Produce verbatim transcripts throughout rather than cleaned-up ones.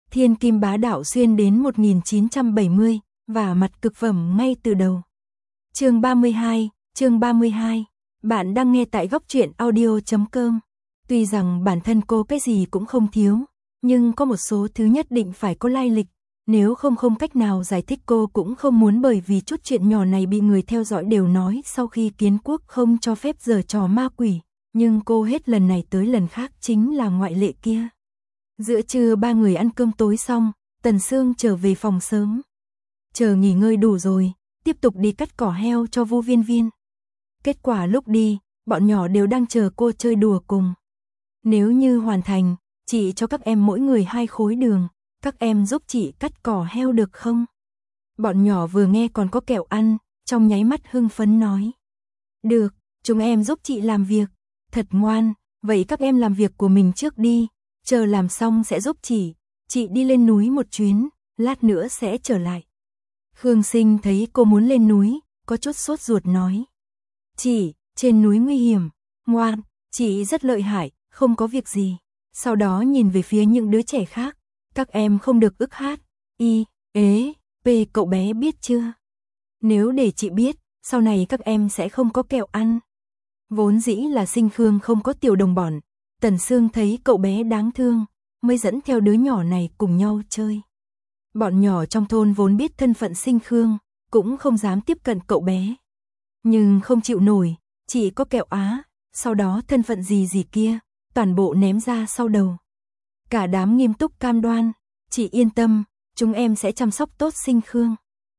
Thiên kim bá đạo xuyên đến một nghìn chín trăm bảy mươi, và mặt cực phẩm ngay từ đầu. Chương ba mươi hai, chương ba mươi hai. Bạn đang nghe tại góc truyện audio chấm com. Tuy rằng bản thân cô cái gì cũng không thiếu, nhưng có một số thứ nhất định phải có lai lịch, nếu không không cách nào giải thích. Cô cũng không muốn bởi vì chút chuyện nhỏ này bị người theo dõi đều nói sau khi kiến quốc không cho phép giở trò ma quỷ, nhưng cô hết lần này tới lần khác chính là ngoại lệ kia. Giữa trưa ba người ăn cơm tối xong, Tần Sương trở về phòng sớm. Chờ nghỉ ngơi đủ rồi, tiếp tục đi cắt cỏ heo cho Vu Viên Viên. Kết quả lúc đi, bọn nhỏ đều đang chờ cô chơi đùa cùng. Nếu như hoàn thành, chị cho các em mỗi người hai khối đường, các em giúp chị cắt cỏ heo được không? Bọn nhỏ vừa nghe còn có kẹo ăn, trong nháy mắt hưng phấn nói. Được, chúng em giúp chị làm việc. Thật ngoan, vậy các em làm việc của mình trước đi, chờ làm xong sẽ giúp chị, chị đi lên núi một chuyến, lát nữa sẽ trở lại. Khương Sinh thấy cô muốn lên núi, có chút sốt ruột nói. Chị, trên núi nguy hiểm, ngoan, chị rất lợi hại, không có việc gì. Sau đó nhìn về phía những đứa trẻ khác, các em không được ức hát, y, ế, p cậu bé biết chưa? Nếu để chị biết, sau này các em sẽ không có kẹo ăn. Vốn dĩ là Sinh Khương không có tiểu đồng bọn, Tần Sương thấy cậu bé đáng thương, mới dẫn theo đứa nhỏ này cùng nhau chơi. Bọn nhỏ trong thôn vốn biết thân phận Sinh Khương, cũng không dám tiếp cận cậu bé. Nhưng không chịu nổi, chỉ có kẹo á, sau đó thân phận gì gì kia, toàn bộ ném ra sau đầu. Cả đám nghiêm túc cam đoan, chị yên tâm, chúng em sẽ chăm sóc tốt Sinh Khương.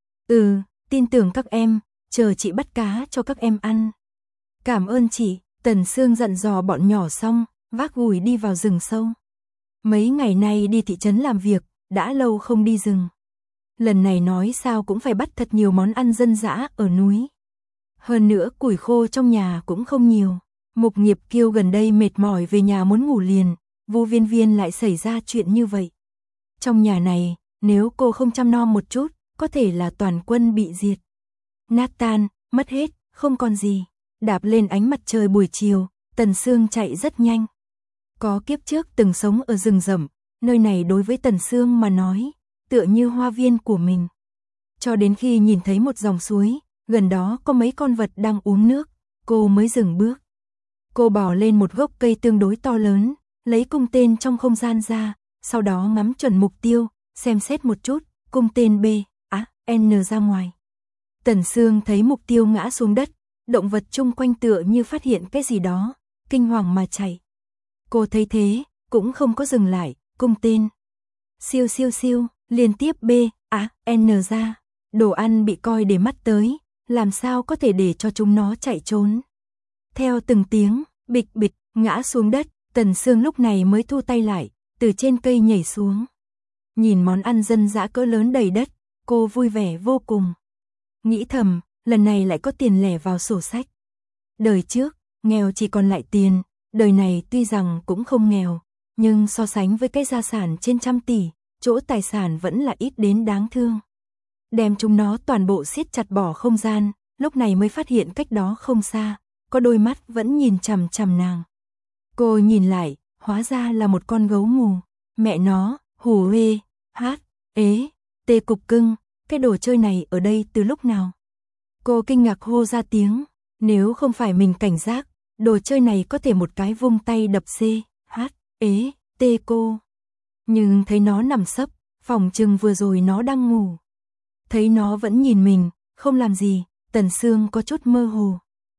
Ừ, tin tưởng các em, chờ chị bắt cá cho các em ăn. Cảm ơn chị, Tần Sương dặn dò bọn nhỏ xong, vác gùi đi vào rừng sâu. Mấy ngày nay đi thị trấn làm việc, đã lâu không đi rừng. Lần này nói sao cũng phải bắt thật nhiều món ăn dân dã ở núi. Hơn nữa củi khô trong nhà cũng không nhiều. Mục Nghiệp Kiêu gần đây mệt mỏi về nhà muốn ngủ liền, Vu Viên Viên lại xảy ra chuyện như vậy. Trong nhà này, nếu cô không chăm nom một chút, có thể là toàn quân bị diệt. Nát tan, mất hết, không còn gì. Đạp lên ánh mặt trời buổi chiều, Tần Sương chạy rất nhanh. Có kiếp trước từng sống ở rừng rậm, nơi này đối với Tần Sương mà nói, tựa như hoa viên của mình. Cho đến khi nhìn thấy một dòng suối, gần đó có mấy con vật đang uống nước, cô mới dừng bước. Cô bò lên một gốc cây tương đối to lớn, lấy cung tên trong không gian ra, sau đó ngắm chuẩn mục tiêu, xem xét một chút, cung tên B, á, N ra ngoài. Tần Sương thấy mục tiêu ngã xuống đất, động vật chung quanh tựa như phát hiện cái gì đó, kinh hoàng mà chạy. Cô thấy thế, cũng không có dừng lại, cung tên. Siêu siêu siêu, liên tiếp B, á, N ra. Đồ ăn bị coi để mắt tới, làm sao có thể để cho chúng nó chạy trốn. Theo từng tiếng, bịch bịch, ngã xuống đất, Tần Sương lúc này mới thu tay lại, từ trên cây nhảy xuống. Nhìn món ăn dân dã cỡ lớn đầy đất, cô vui vẻ vô cùng. Nghĩ thầm, lần này lại có tiền lẻ vào sổ sách. Đời trước, nghèo chỉ còn lại tiền, đời này tuy rằng cũng không nghèo, nhưng so sánh với cái gia sản trên trăm tỷ, chỗ tài sản vẫn là ít đến đáng thương. Đem chúng nó toàn bộ siết chặt bỏ không gian, lúc này mới phát hiện cách đó không xa, có đôi mắt vẫn nhìn chằm chằm nàng. Cô nhìn lại, hóa ra là một con gấu mù. Mẹ nó, hù hê, hát, ế, tê cục cưng, cái đồ chơi này ở đây từ lúc nào? Cô kinh ngạc hô ra tiếng, nếu không phải mình cảnh giác, đồ chơi này có thể một cái vung tay đập C, hát, ế, tê cô. Nhưng thấy nó nằm sấp, phòng chừng vừa rồi nó đang ngủ. Thấy nó vẫn nhìn mình, không làm gì, Tần Sương có chút mơ hồ.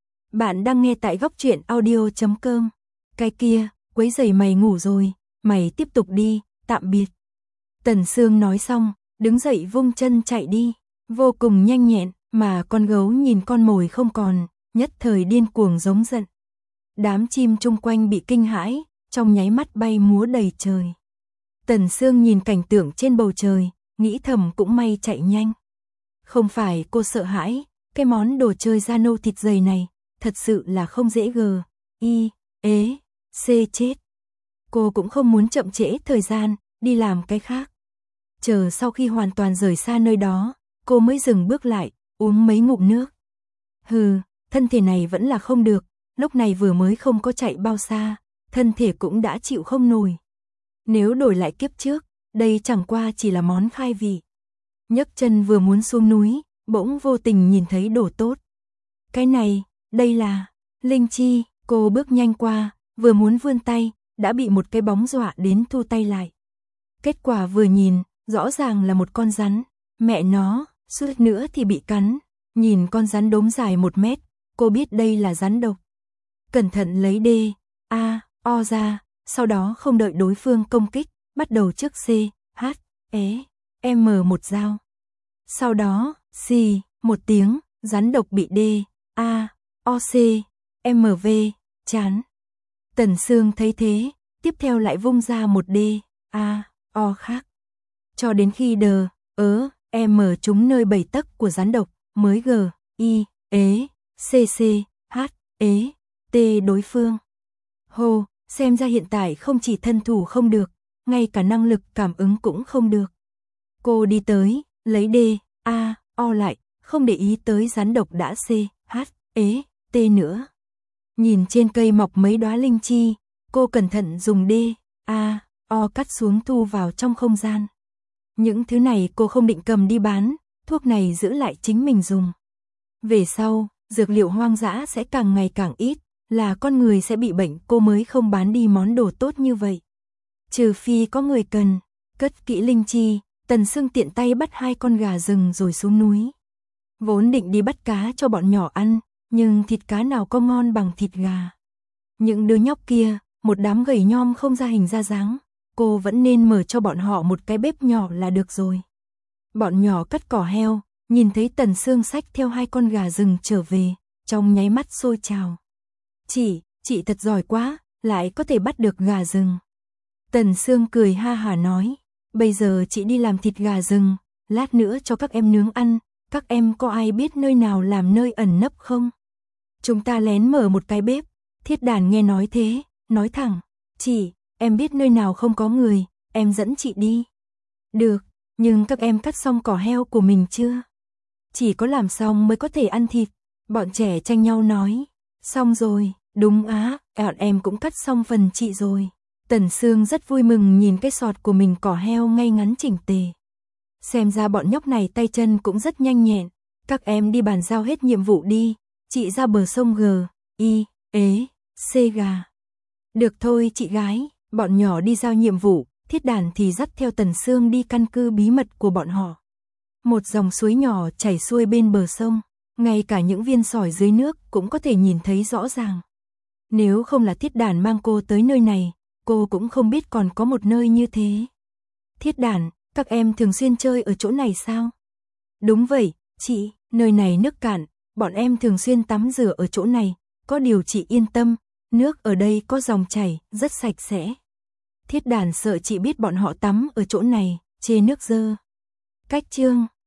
Bạn đang nghe tại góc truyện audio chấm com. Cái kia, quấy rầy mày ngủ rồi, mày tiếp tục đi, tạm biệt. Tần Sương nói xong, đứng dậy vung chân chạy đi, vô cùng nhanh nhẹn, mà con gấu nhìn con mồi không còn, nhất thời điên cuồng giống giận. Đám chim chung quanh bị kinh hãi, trong nháy mắt bay múa đầy trời. Tần Sương nhìn cảnh tượng trên bầu trời, nghĩ thầm cũng may chạy nhanh. Không phải cô sợ hãi, cái món đồ chơi da nâu thịt dày này, thật sự là không dễ gờ, y, ế, c chết. Cô cũng không muốn chậm trễ thời gian, đi làm cái khác. Chờ sau khi hoàn toàn rời xa nơi đó, cô mới dừng bước lại, uống mấy ngụm nước. Hừ, thân thể này vẫn là không được, lúc này vừa mới không có chạy bao xa, thân thể cũng đã chịu không nổi. Nếu đổi lại kiếp trước, đây chẳng qua chỉ là món khai vị. Nhấc chân vừa muốn xuống núi, bỗng vô tình nhìn thấy đồ tốt. Cái này, đây là linh chi, cô bước nhanh qua, vừa muốn vươn tay, đã bị một cái bóng dọa đến thu tay lại. Kết quả vừa nhìn, rõ ràng là một con rắn, mẹ nó, suýt nữa thì bị cắn. Nhìn con rắn đốm dài một mét, cô biết đây là rắn độc. Cẩn thận lấy D, A, O ra, sau đó không đợi đối phương công kích, bắt đầu trước C, H, E, M một dao. Sau đó, xì, một tiếng, rắn độc bị D, A, O, C, M, V, chán. Tần Sương thấy thế, tiếp theo lại vung ra một D, A, O khác. Cho đến khi đờ, ớ, M trúng nơi bảy tấc của rắn độc, mới G, I, ế, C, C, H, ế, T đối phương. Hô, xem ra hiện tại không chỉ thân thủ không được, ngay cả năng lực cảm ứng cũng không được. Cô đi tới, lấy D, A, O lại, không để ý tới rắn độc đã C, H, ế, T nữa. Nhìn trên cây mọc mấy đóa linh chi, cô cẩn thận dùng D, A, O cắt xuống thu vào trong không gian. Những thứ này cô không định cầm đi bán, thuốc này giữ lại chính mình dùng. Về sau, dược liệu hoang dã sẽ càng ngày càng ít, là con người sẽ bị bệnh, cô mới không bán đi món đồ tốt như vậy. Trừ phi có người cần, cất kỹ linh chi, Tần Sương tiện tay bắt hai con gà rừng rồi xuống núi. Vốn định đi bắt cá cho bọn nhỏ ăn, nhưng thịt cá nào có ngon bằng thịt gà. Những đứa nhóc kia, một đám gầy nhom không ra hình ra dáng, cô vẫn nên mở cho bọn họ một cái bếp nhỏ là được rồi. Bọn nhỏ cắt cỏ heo, nhìn thấy Tần Sương xách theo hai con gà rừng trở về, trong nháy mắt sôi trào. Chị, chị thật giỏi quá, lại có thể bắt được gà rừng. Tần Sương cười ha hả nói, bây giờ chị đi làm thịt gà rừng, lát nữa cho các em nướng ăn, các em có ai biết nơi nào làm nơi ẩn nấp không? Chúng ta lén mở một cái bếp. Thiết Đàn nghe nói thế, nói thẳng, chị, em biết nơi nào không có người, em dẫn chị đi. Được, nhưng các em cắt xong cỏ heo của mình chưa? Chỉ có làm xong mới có thể ăn thịt. Bọn trẻ tranh nhau nói, xong rồi, đúng á, bọn em cũng cắt xong phần chị rồi. Tần Sương rất vui mừng nhìn cái sọt của mình cỏ heo ngay ngắn chỉnh tề. Xem ra bọn nhóc này tay chân cũng rất nhanh nhẹn. Các em đi bàn giao hết nhiệm vụ đi, chị ra bờ sông G, I, ế, C gà. Được thôi chị gái, bọn nhỏ đi giao nhiệm vụ, Thiết Đàn thì dắt theo Tần Sương đi căn cứ bí mật của bọn họ. Một dòng suối nhỏ chảy xuôi bên bờ sông, ngay cả những viên sỏi dưới nước cũng có thể nhìn thấy rõ ràng. Nếu không là Thiết Đàn mang cô tới nơi này, cô cũng không biết còn có một nơi như thế. Thiết Đàn, các em thường xuyên chơi ở chỗ này sao? Đúng vậy, chị, nơi này nước cạn, bọn em thường xuyên tắm rửa ở chỗ này, có điều chị yên tâm, nước ở đây có dòng chảy, rất sạch sẽ. Thiết Đàn sợ chị biết bọn họ tắm ở chỗ này, chê nước dơ. Cách chương